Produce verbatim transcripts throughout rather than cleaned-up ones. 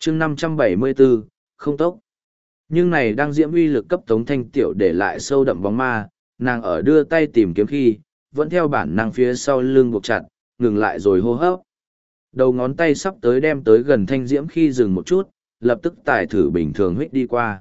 chương năm trăm bảy mươi bốn, không tốc. Nhưng này đang diễm uy lực cấp Tống Thanh Tiểu để lại sâu đậm bóng ma, nàng ở đưa tay tìm kiếm khi, vẫn theo bản năng phía sau lưng buộc chặt, ngừng lại rồi hô hấp. Đầu ngón tay sắp tới đem tới gần thanh diễm khi dừng một chút, lập tức tài thử bình thường huých đi qua.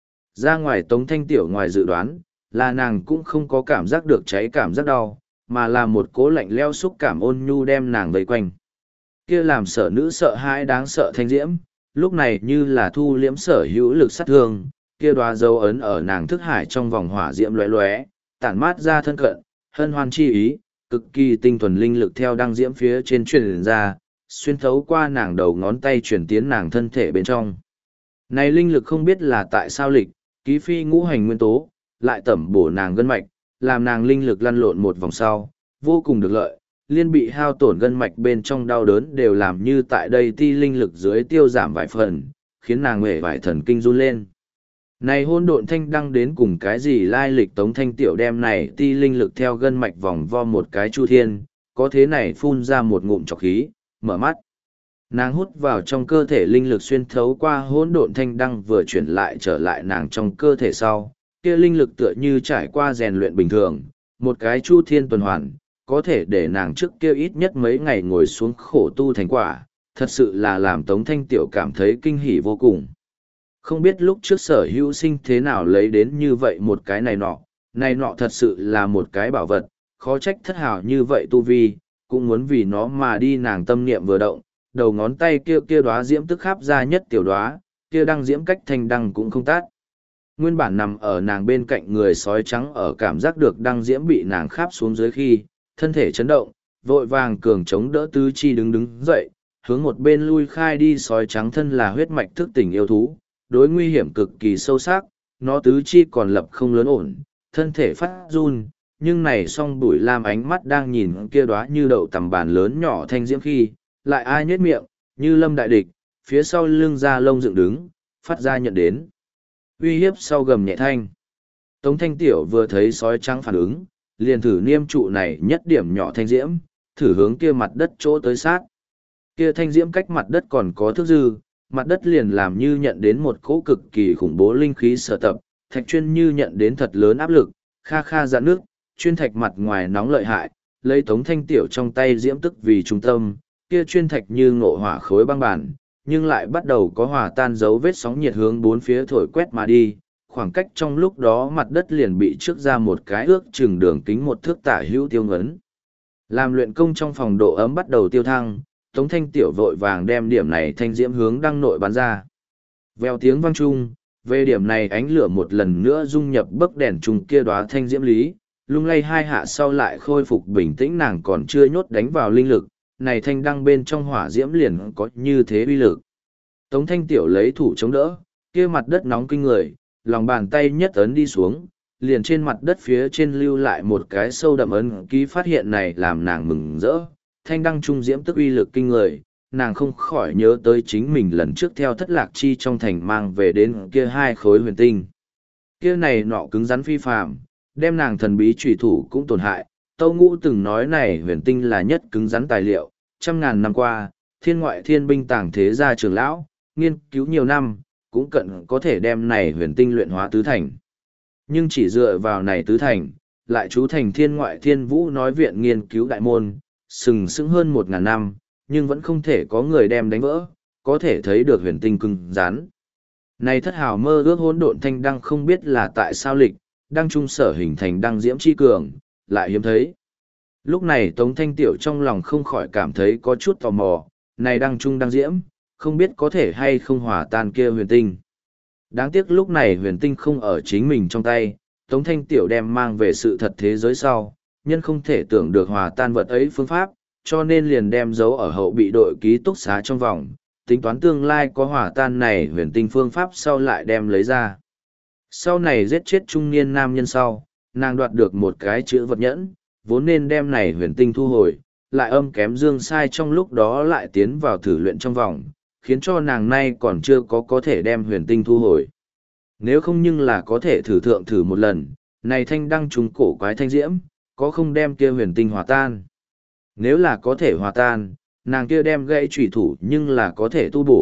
Ra ngoài Tống Thanh Tiểu ngoài dự đoán, là nàng cũng không có cảm giác được cháy cảm giác đau, mà là một cố lạnh leo xúc cảm ôn nhu đem nàng vây quanh. Kia làm sở nữ sợ hãi đáng sợ thanh diễm, lúc này như là thu liễm sở hữu lực sát thương, kia đoá dấu ấn ở nàng thức hải trong vòng hỏa diễm lóe lóe, tản mát ra thân cận, hân hoan chi ý, cực kỳ tinh thuần linh lực theo đăng diễm phía trên truyền ra, xuyên thấu qua nàng đầu ngón tay chuyển tiến nàng thân thể bên trong. Này linh lực không biết là tại sao lịch, ký phi ngũ hành nguyên tố, lại tẩm bổ nàng gân mạch, làm nàng linh lực lăn lộn một vòng sau, vô cùng được lợi, liên bị hao tổn gân mạch bên trong đau đớn đều làm như tại đây ti linh lực dưới tiêu giảm vài phần, khiến nàng huệ vải thần kinh run lên. Này hôn độn thanh đăng đến cùng cái gì lai lịch Tống Thanh Tiểu đem này ti linh lực theo gân mạch vòng vo một cái chu thiên, có thế này phun ra một ngụm trọc khí, mở mắt. Nàng hút vào trong cơ thể linh lực xuyên thấu qua hỗn độn thanh đăng vừa chuyển lại trở lại nàng trong cơ thể sau, kia linh lực tựa như trải qua rèn luyện bình thường, một cái chu thiên tuần hoàn, có thể để nàng trước kia ít nhất mấy ngày ngồi xuống khổ tu thành quả, thật sự là làm Tống Thanh Tiểu cảm thấy kinh hỉ vô cùng. Không biết lúc trước sở hữu sinh thế nào lấy đến như vậy một cái này nọ, này nọ thật sự là một cái bảo vật, khó trách thất hào như vậy tu vi, cũng muốn vì nó mà đi nàng tâm niệm vừa động, đầu ngón tay kia kia đóa diễm tức khắp ra nhất tiểu đóa, kia đăng diễm cách thanh đăng cũng không tát. Nguyên bản nằm ở nàng bên cạnh người sói trắng ở cảm giác được đăng diễm bị nàng kháp xuống dưới khi, thân thể chấn động, vội vàng cường chống đỡ tứ chi đứng đứng dậy, hướng một bên lui khai đi. Sói trắng thân là huyết mạch thức tỉnh yêu thú, đối nguy hiểm cực kỳ sâu sắc, nó tứ chi còn lập không lớn ổn, thân thể phát run, nhưng này song bụi lam ánh mắt đang nhìn kia đóa như đậu tầm bàn lớn nhỏ thanh diễm khi, lại ai nhếch miệng, như lâm đại địch, phía sau lưng da lông dựng đứng, phát ra nhận đến. Uy hiếp sau gầm nhẹ thanh. Tống Thanh Tiểu vừa thấy sói trắng phản ứng, liền thử niêm trụ này nhất điểm nhỏ thanh diễm, thử hướng kia mặt đất chỗ tới sát. Kia thanh diễm cách mặt đất còn có thước dư, mặt đất liền làm như nhận đến một cỗ cực kỳ khủng bố linh khí sở tập, thạch chuyên như nhận đến thật lớn áp lực, kha kha dạn nước, chuyên thạch mặt ngoài nóng lợi hại, lấy Tống Thanh Tiểu trong tay diễm tức vì trung tâm, kia chuyên thạch như ngộ hỏa khối băng bản, nhưng lại bắt đầu có hòa tan dấu vết sóng nhiệt hướng bốn phía thổi quét mà đi, khoảng cách trong lúc đó mặt đất liền bị trước ra một cái ước chừng đường kính một thước tả hữu tiêu ngấn. Làm luyện công trong phòng độ ấm bắt đầu tiêu thăng, Tống Thanh Tiểu vội vàng đem điểm này thanh diễm hướng đăng nội bắn ra. Vèo tiếng vang chung, về điểm này ánh lửa một lần nữa dung nhập bấc đèn chung kia đóa thanh diễm lý, lung lay hai hạ sau lại khôi phục bình tĩnh. Nàng còn chưa nhốt đánh vào linh lực, này thanh đăng bên trong hỏa diễm liền có như thế uy lực. Tống Thanh Tiểu lấy thủ chống đỡ, kia mặt đất nóng kinh người, lòng bàn tay nhất ấn đi xuống, liền trên mặt đất phía trên lưu lại một cái sâu đậm ấn ký. Phát hiện này làm nàng mừng rỡ, thanh đăng trung diễm tức uy lực kinh người, nàng không khỏi nhớ tới chính mình lần trước theo Thất Lạc Chi trong thành mang về đến kia hai khối huyền tinh. Kia này nọ cứng rắn phi phàm, đem nàng thần bí trùy thủ cũng tổn hại. Tâu Ngũ từng nói này huyền tinh là nhất cứng rắn tài liệu, trăm ngàn năm qua, thiên ngoại thiên binh tàng thế gia trưởng lão, nghiên cứu nhiều năm, cũng cận có thể đem này huyền tinh luyện hóa tứ thành. Nhưng chỉ dựa vào này tứ thành, lại chú thành thiên ngoại thiên vũ nói viện nghiên cứu đại môn, sừng sững hơn một ngàn năm, nhưng vẫn không thể có người đem đánh vỡ, có thể thấy được huyền tinh cứng rắn. Này thất hào mơ ước hỗn độn thanh đăng không biết là tại sao lịch, đăng trung sở hình thành đăng diễm chi cường, lại hiếm thấy. Lúc này Tống Thanh Tiểu trong lòng không khỏi cảm thấy có chút tò mò, này đăng trung đăng diễm, không biết có thể hay không hòa tan kia huyền tinh. Đáng tiếc lúc này huyền tinh không ở chính mình trong tay, Tống Thanh Tiểu đem mang về sự thật thế giới sau, nhân không thể tưởng được hòa tan vật ấy phương pháp, cho nên liền đem giấu ở hậu bị đội ký túc xá trong vòng, tính toán tương lai có hòa tan này huyền tinh phương pháp sau lại đem lấy ra. Sau này giết chết trung niên nam nhân sau, nàng đoạt được một cái chữ vật nhẫn, vốn nên đem này huyền tinh thu hồi, lại âm kém dương sai trong lúc đó lại tiến vào thử luyện trong vòng, khiến cho nàng nay còn chưa có có thể đem huyền tinh thu hồi. Nếu không nhưng là có thể thử thượng thử một lần, này thanh đăng trúng cổ quái thanh diễm, có không đem kia huyền tinh hòa tan. Nếu là có thể hòa tan, nàng kia đem gãy trùy thủ nhưng là có thể tu bổ,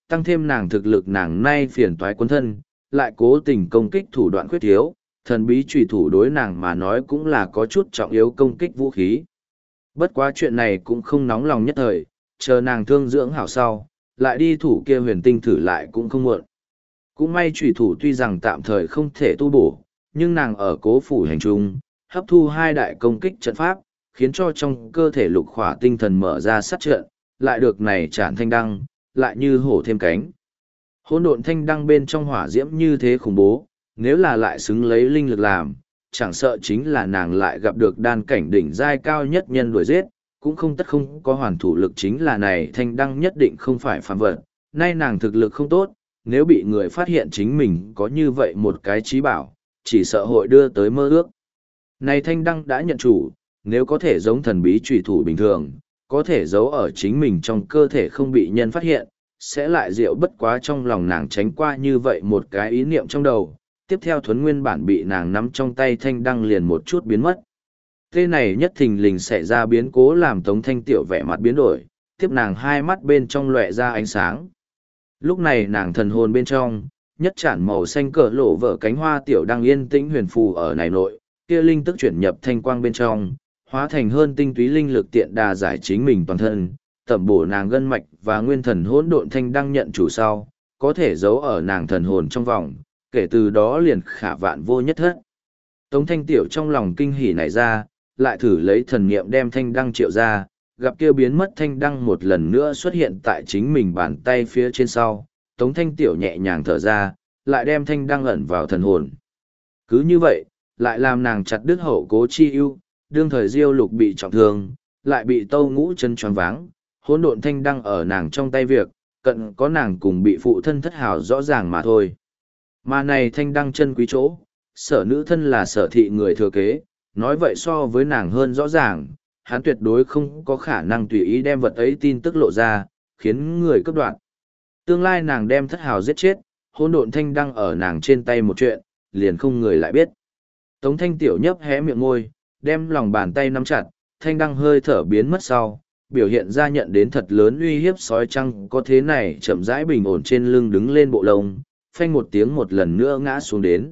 tăng thêm nàng thực lực nàng nay phiền toái quân thân, lại cố tình công kích thủ đoạn khuyết thiếu, thần bí trùy thủ đối nàng mà nói cũng là có chút trọng yếu công kích vũ khí. Bất quá chuyện này cũng không nóng lòng nhất thời, chờ nàng thương dưỡng hảo sau, lại đi thủ kia huyền tinh thử lại cũng không muộn. Cũng may trùy thủ tuy rằng tạm thời không thể tu bổ, nhưng nàng ở cố phủ hành trung, hấp thu hai đại công kích trận pháp, khiến cho trong cơ thể lục khỏa tinh thần mở ra sát trận, lại được này tràn thanh đăng, lại như hổ thêm cánh. Hỗn độn thanh đăng bên trong hỏa diễm như thế khủng bố, nếu là lại xứng lấy linh lực làm, chẳng sợ chính là nàng lại gặp được đan cảnh đỉnh giai cao nhất nhân đuổi giết, cũng không tất không có hoàn thủ lực chính là này thanh đăng nhất định không phải phàm vật. Nay nàng thực lực không tốt, nếu bị người phát hiện chính mình có như vậy một cái trí bảo, chỉ sợ hội đưa tới mơ ước. Này thanh đăng đã nhận chủ, nếu có thể giống thần bí trùy thủ bình thường, có thể giấu ở chính mình trong cơ thể không bị nhân phát hiện, sẽ lại diệu bất quá trong lòng nàng tránh qua như vậy một cái ý niệm trong đầu. Tiếp theo thuấn nguyên bản bị nàng nắm trong tay thanh đăng liền một chút biến mất. Thế này nhất thình lình xảy ra biến cố làm Tống Thanh Tiểu vẻ mặt biến đổi, tiếp nàng hai mắt bên trong lóe ra ánh sáng. Lúc này nàng thần hồn bên trong, nhất chản màu xanh cờ lộ vở cánh hoa tiểu đang yên tĩnh huyền phù ở này nội, kia linh tức chuyển nhập thanh quang bên trong, hóa thành hơn tinh túy linh lực tiện đà giải chính mình toàn thân, tẩm bổ nàng gân mạch và nguyên thần hỗn độn thanh đăng nhận chủ sau, có thể giấu ở nàng thần hồn trong vòng, kể từ đó liền khả vạn vô nhất thất. Tống Thanh Tiểu trong lòng kinh hỉ nảy ra, lại thử lấy thần niệm đem thanh đăng triệu ra, gặp kia biến mất thanh đăng một lần nữa xuất hiện tại chính mình bàn tay phía trên sau. Tống Thanh Tiểu nhẹ nhàng thở ra, lại đem thanh đăng ẩn vào thần hồn. Cứ như vậy, lại làm nàng chặt đứt hậu cố chi ưu, đương thời Diêu Lục bị trọng thương, lại bị Tâu Ngũ chân choáng váng, hỗn độn thanh đăng ở nàng trong tay việc, cận có nàng cùng bị phụ thân thất hào rõ ràng mà thôi. Mà này thanh đăng chân quý chỗ, sở nữ thân là sở thị người thừa kế, nói vậy so với nàng hơn rõ ràng, hắn tuyệt đối không có khả năng tùy ý đem vật ấy tin tức lộ ra, khiến người cấp đoạn. Tương lai nàng đem thất hào giết chết, hỗn độn thanh đăng ở nàng trên tay một chuyện, liền không người lại biết. Tống Thanh Tiểu nhấp hé miệng môi, đem lòng bàn tay nắm chặt, thanh đăng hơi thở biến mất sau, biểu hiện ra nhận đến thật lớn uy hiếp sói trăng có thế này chậm rãi bình ổn trên lưng đứng lên bộ lông, phanh một tiếng một lần nữa ngã xuống đến.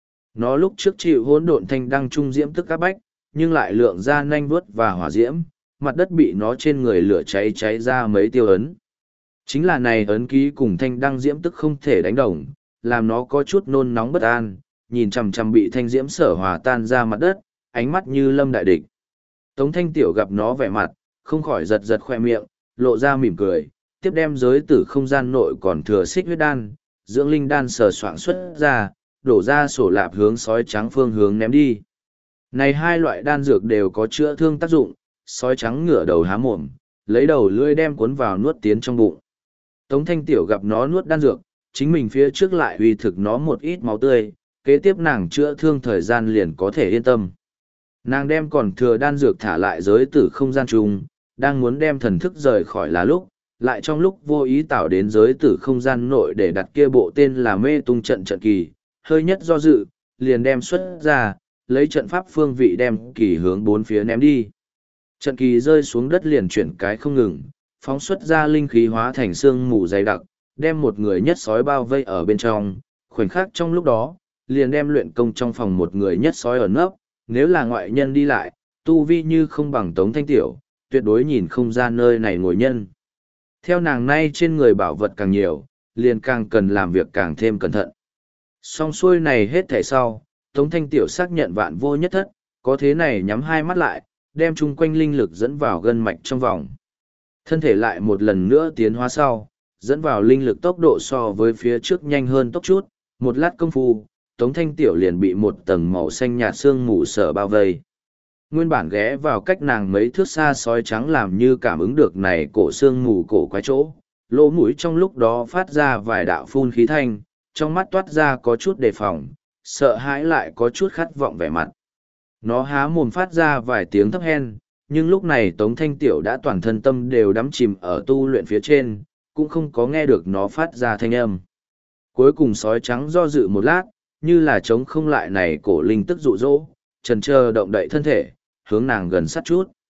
Nó lúc trước chịu hỗn độn thanh đăng trung diễm tức áp bách, nhưng lại lượng ra nanh vuốt và hỏa diễm, mặt đất bị nó trên người lửa cháy cháy ra mấy tiêu ấn. Chính là này ấn ký cùng thanh đăng diễm tức không thể đánh đồng, làm nó có chút nôn nóng bất an, nhìn chằm chằm bị thanh diễm sở hòa tan ra mặt đất, ánh mắt như lâm đại địch. Tống Thanh Tiểu gặp nó vẻ mặt, không khỏi giật giật khoe miệng, lộ ra mỉm cười, tiếp đem giới tử không gian nội còn thừa xích huyết đan, dưỡng linh đan sờ soạng xuất ra, đổ ra sổ lạp hướng sói trắng phương hướng ném đi. Này hai loại đan dược đều có chữa thương tác dụng, sói trắng ngửa đầu há mồm, lấy đầu lưỡi đem cuốn vào nuốt tiến trong bụng. Tống Thanh Tiểu gặp nó nuốt đan dược, chính mình phía trước lại uy thực nó một ít máu tươi, kế tiếp nàng chữa thương thời gian liền có thể yên tâm. Nàng đem còn thừa đan dược thả lại giới tử không gian chung, đang muốn đem thần thức rời khỏi là lúc, lại trong lúc vô ý tạo đến giới tử không gian nội để đặt kia bộ tên là mê tung trận trận kỳ, hơi nhất do dự, liền đem xuất ra, lấy trận pháp phương vị đem kỳ hướng bốn phía ném đi. Trận kỳ rơi xuống đất liền chuyển cái không ngừng, phóng xuất ra linh khí hóa thành xương mù dày đặc, đem một người nhất sói bao vây ở bên trong, khoảnh khắc trong lúc đó, liền đem luyện công trong phòng một người nhất sói ở nấp, nếu là ngoại nhân đi lại, tu vi như không bằng Tống Thanh Tiểu, tuyệt đối nhìn không ra nơi này ngồi nhân. Theo nàng nay trên người bảo vật càng nhiều, liền càng cần làm việc càng thêm cẩn thận. Song xuôi này hết thảy sau, Tống Thanh Tiểu xác nhận vạn vô nhất thất, có thế này nhắm hai mắt lại, đem chung quanh linh lực dẫn vào gân mạch trong vòng. Thân thể lại một lần nữa tiến hóa sau, dẫn vào linh lực tốc độ so với phía trước nhanh hơn tốc chút, một lát công phu, Tống Thanh Tiểu liền bị một tầng màu xanh nhạt sương mù sở bao vây. Nguyên bản ghé vào cách nàng mấy thước xa sói trắng làm như cảm ứng được này cổ sương mù cổ quái chỗ, lỗ mũi trong lúc đó phát ra vài đạo phun khí thanh, trong mắt toát ra có chút đề phòng, sợ hãi lại có chút khát vọng vẻ mặt. Nó há mồm phát ra vài tiếng thấp hen, nhưng lúc này Tống Thanh Tiểu đã toàn thân tâm đều đắm chìm ở tu luyện phía trên, cũng không có nghe được nó phát ra thanh âm. Cuối cùng sói trắng do dự một lát, như là chống không lại này cổ linh tức dụ dỗ, trần chờ động đậy thân thể, hướng nàng gần sát chút.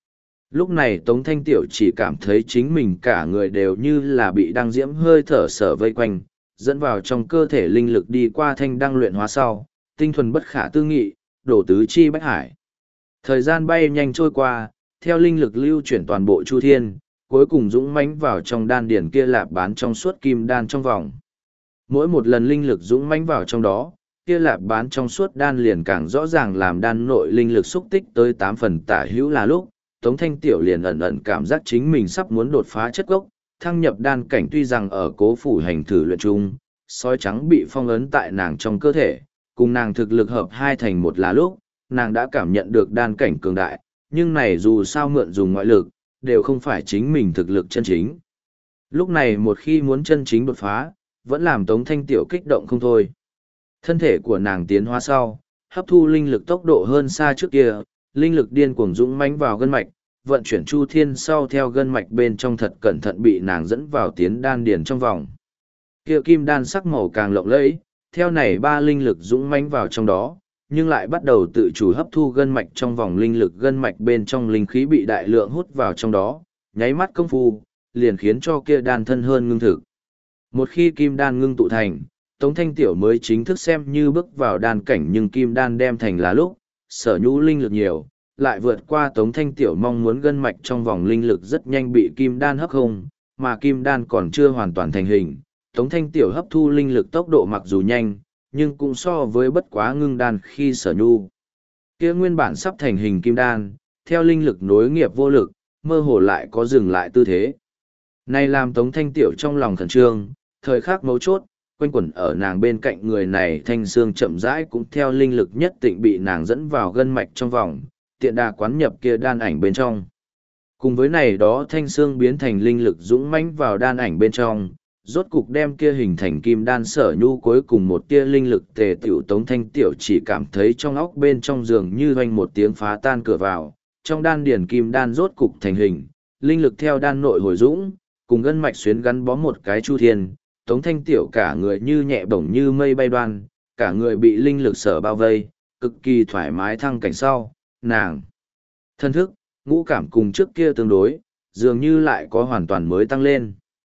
Lúc này Tống Thanh Tiểu chỉ cảm thấy chính mình cả người đều như là bị đăng diễm hơi thở sở vây quanh, dẫn vào trong cơ thể linh lực đi qua thanh đăng luyện hóa sau, tinh thuần bất khả tư nghị, đổ tứ chi bách hải. Thời gian bay nhanh trôi qua, theo linh lực lưu chuyển toàn bộ chu thiên, cuối cùng dũng mãnh vào trong đan điển kia lạp bán trong suốt kim đan trong vòng. Mỗi một lần linh lực dũng mãnh vào trong đó, kia lạp bán trong suốt đan liền càng rõ ràng làm đan nội linh lực xúc tích tới tám phần tả hữu là lúc, Tống Thanh Tiểu liền ẩn ẩn cảm giác chính mình sắp muốn đột phá chất gốc, thăng nhập đan cảnh. Tuy rằng ở cố phủ hành thử luyện chung, sói trắng bị phong ấn tại nàng trong cơ thể, cùng nàng thực lực hợp hai thành một là lúc, nàng đã cảm nhận được đan cảnh cường đại, nhưng này dù sao mượn dùng ngoại lực, đều không phải chính mình thực lực chân chính. Lúc này một khi muốn chân chính đột phá, vẫn làm Tống Thanh Tiểu kích động không thôi. Thân thể của nàng tiến hóa sau, hấp thu linh lực tốc độ hơn xa trước kia, linh lực điên cuồng dũng mãnh vào gân mạch, vận chuyển chu thiên sau theo gân mạch bên trong thật cẩn thận bị nàng dẫn vào tiến đan điền trong vòng. Kia kim đan sắc màu càng lộng lẫy, theo này ba linh lực dũng mãnh vào trong đó, nhưng lại bắt đầu tự chủ hấp thu gân mạch trong vòng linh lực, gân mạch bên trong linh khí bị đại lượng hút vào trong đó, nháy mắt công phu, liền khiến cho kia đan thân hơn ngưng thực. Một khi kim đan ngưng tụ thành, Tống Thanh Tiểu mới chính thức xem như bước vào đan cảnh, nhưng kim đan đem thành là lúc, sở nhũ linh lực nhiều, lại vượt qua Tống Thanh Tiểu mong muốn, gân mạch trong vòng linh lực rất nhanh bị kim đan hấp không, mà kim đan còn chưa hoàn toàn thành hình. Tống Thanh Tiểu hấp thu linh lực tốc độ mặc dù nhanh, nhưng cũng so với bất quá ngưng đan khi sở nhu. Kia nguyên bản sắp thành hình kim đan, theo linh lực nối nghiệp vô lực, mơ hồ lại có dừng lại tư thế. Này làm Tống Thanh Tiểu trong lòng khẩn trương, thời khắc mấu chốt, quanh quẩn ở nàng bên cạnh người này thanh xương chậm rãi cũng theo linh lực nhất định bị nàng dẫn vào gân mạch trong vòng, tiện đà quán nhập kia đan ảnh bên trong. Cùng với này đó thanh xương biến thành linh lực dũng mãnh vào đan ảnh bên trong, rốt cục đem kia hình thành kim đan sở nhu cuối cùng một tia linh lực tề tiểu. Tống Thanh Tiểu chỉ cảm thấy trong óc bên trong giường như hoanh một tiếng phá tan cửa vào, trong đan điển kim đan rốt cục thành hình, linh lực theo đan nội hồi dũng, cùng gân mạch xuyến gắn bó một cái chu thiên. Tống Thanh Tiểu cả người như nhẹ bổng như mây bay đoan, cả người bị linh lực sở bao vây, cực kỳ thoải mái thăng cảnh sau, nàng. Thân thức, ngũ cảm cùng trước kia tương đối, dường như lại có hoàn toàn mới tăng lên.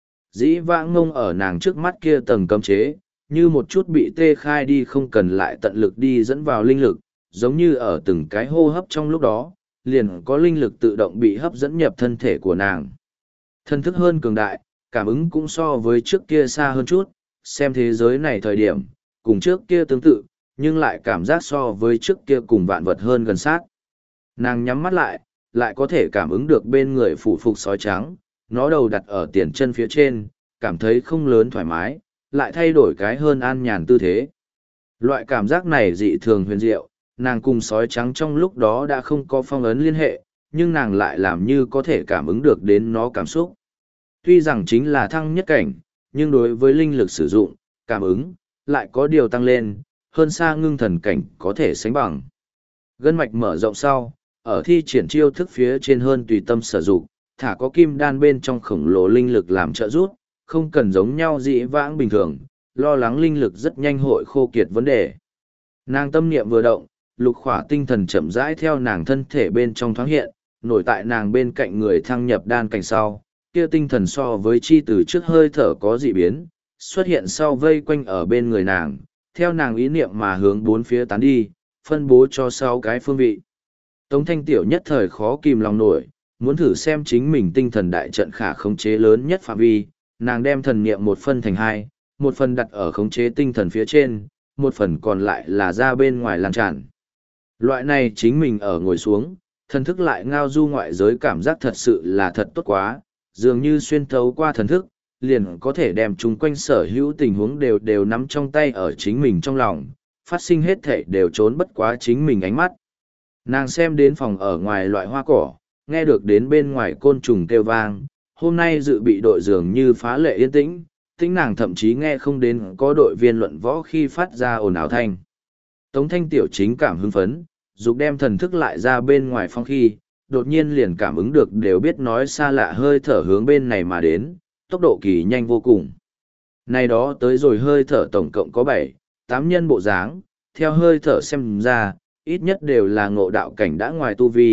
Dĩ vãng ngông ở nàng trước mắt kia tầng cấm chế, như một chút bị tê khai đi, không cần lại tận lực đi dẫn vào linh lực, giống như ở từng cái hô hấp trong lúc đó, liền có linh lực tự động bị hấp dẫn nhập thân thể của nàng. Thân thức hơn cường đại, cảm ứng cũng so với trước kia xa hơn chút, xem thế giới này thời điểm, cùng trước kia tương tự, nhưng lại cảm giác so với trước kia cùng vạn vật hơn gần sát. Nàng nhắm mắt lại, lại có thể cảm ứng được bên người phủ phục sói trắng, nó đầu đặt ở tiền chân phía trên, cảm thấy không lớn thoải mái, lại thay đổi cái hơn an nhàn tư thế. Loại cảm giác này dị thường huyền diệu, nàng cùng sói trắng trong lúc đó đã không có phong ấn liên hệ, nhưng nàng lại làm như có thể cảm ứng được đến nó cảm xúc. Tuy rằng chính là thăng nhất cảnh, nhưng đối với linh lực sử dụng, cảm ứng, lại có điều tăng lên, hơn xa ngưng thần cảnh có thể sánh bằng. Gân mạch mở rộng sau, ở thi triển chiêu thức phía trên hơn tùy tâm sử dụng, thả có kim đan bên trong khổng lồ linh lực làm trợ giúp, không cần giống nhau dĩ vãng bình thường, lo lắng linh lực rất nhanh hội khô kiệt vấn đề. Nàng tâm niệm vừa động, lục khỏa tinh thần chậm rãi theo nàng thân thể bên trong thoáng hiện, nổi tại nàng bên cạnh người thăng nhập đan cảnh sau, kia tinh thần so với chi từ trước hơi thở có dị biến, xuất hiện sau vây quanh ở bên người nàng, theo nàng ý niệm mà hướng bốn phía tán đi, phân bố cho sáu cái phương vị. Tống Thanh Tiểu nhất thời khó kìm lòng nổi, muốn thử xem chính mình tinh thần đại trận khả khống chế lớn nhất phạm vi, nàng đem thần niệm một phân thành hai, một phần đặt ở khống chế tinh thần phía trên, một phần còn lại là ra bên ngoài lan tràn. Loại này chính mình ở ngồi xuống, thần thức lại ngao du ngoại giới, cảm giác thật sự là thật tốt quá, dường như xuyên thấu qua thần thức, liền có thể đem chung quanh sở hữu tình huống đều đều nắm trong tay ở chính mình trong lòng, phát sinh hết thể đều trốn bất quá chính mình ánh mắt. Nàng xem đến phòng ở ngoài loại hoa cỏ, nghe được đến bên ngoài côn trùng kêu vang, hôm nay dự bị đội dường như phá lệ yên tĩnh, tính nàng thậm chí nghe không đến có đội viên luận võ khi phát ra ồn ào thanh. Tống Thanh Tiểu chính cảm hưng phấn, dục đem thần thức lại ra bên ngoài phong khi, đột nhiên liền cảm ứng được đều biết nói xa lạ hơi thở hướng bên này mà đến, tốc độ kỳ nhanh vô cùng. Này đó tới rồi hơi thở tổng cộng có bảy, tám nhân bộ dáng, theo hơi thở xem ra, ít nhất đều là ngộ đạo cảnh đã ngoài tu vi,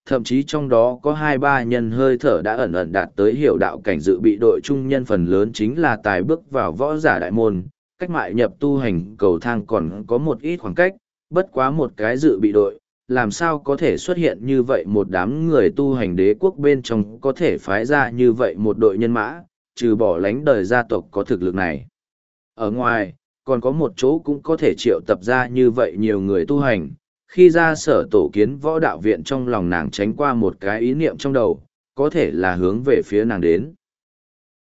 thậm chí trong đó có hai ba nhân hơi thở đã ẩn ẩn đạt tới hiểu đạo cảnh dự bị đội trung nhân phần lớn chính là tài bước vào võ giả đại môn, cách mại nhập tu hành cầu thang còn có một ít khoảng cách, bất quá một cái dự bị đội, làm sao có thể xuất hiện như vậy một đám người tu hành đế quốc bên trong có thể phái ra như vậy một đội nhân mã, trừ bỏ lánh đời gia tộc có thực lực này. Ở ngoài, còn có một chỗ cũng có thể triệu tập ra như vậy nhiều người tu hành. Khi ra sở tổ kiến võ đạo viện trong lòng nàng tránh qua một cái ý niệm trong đầu, có thể là hướng về phía nàng đến.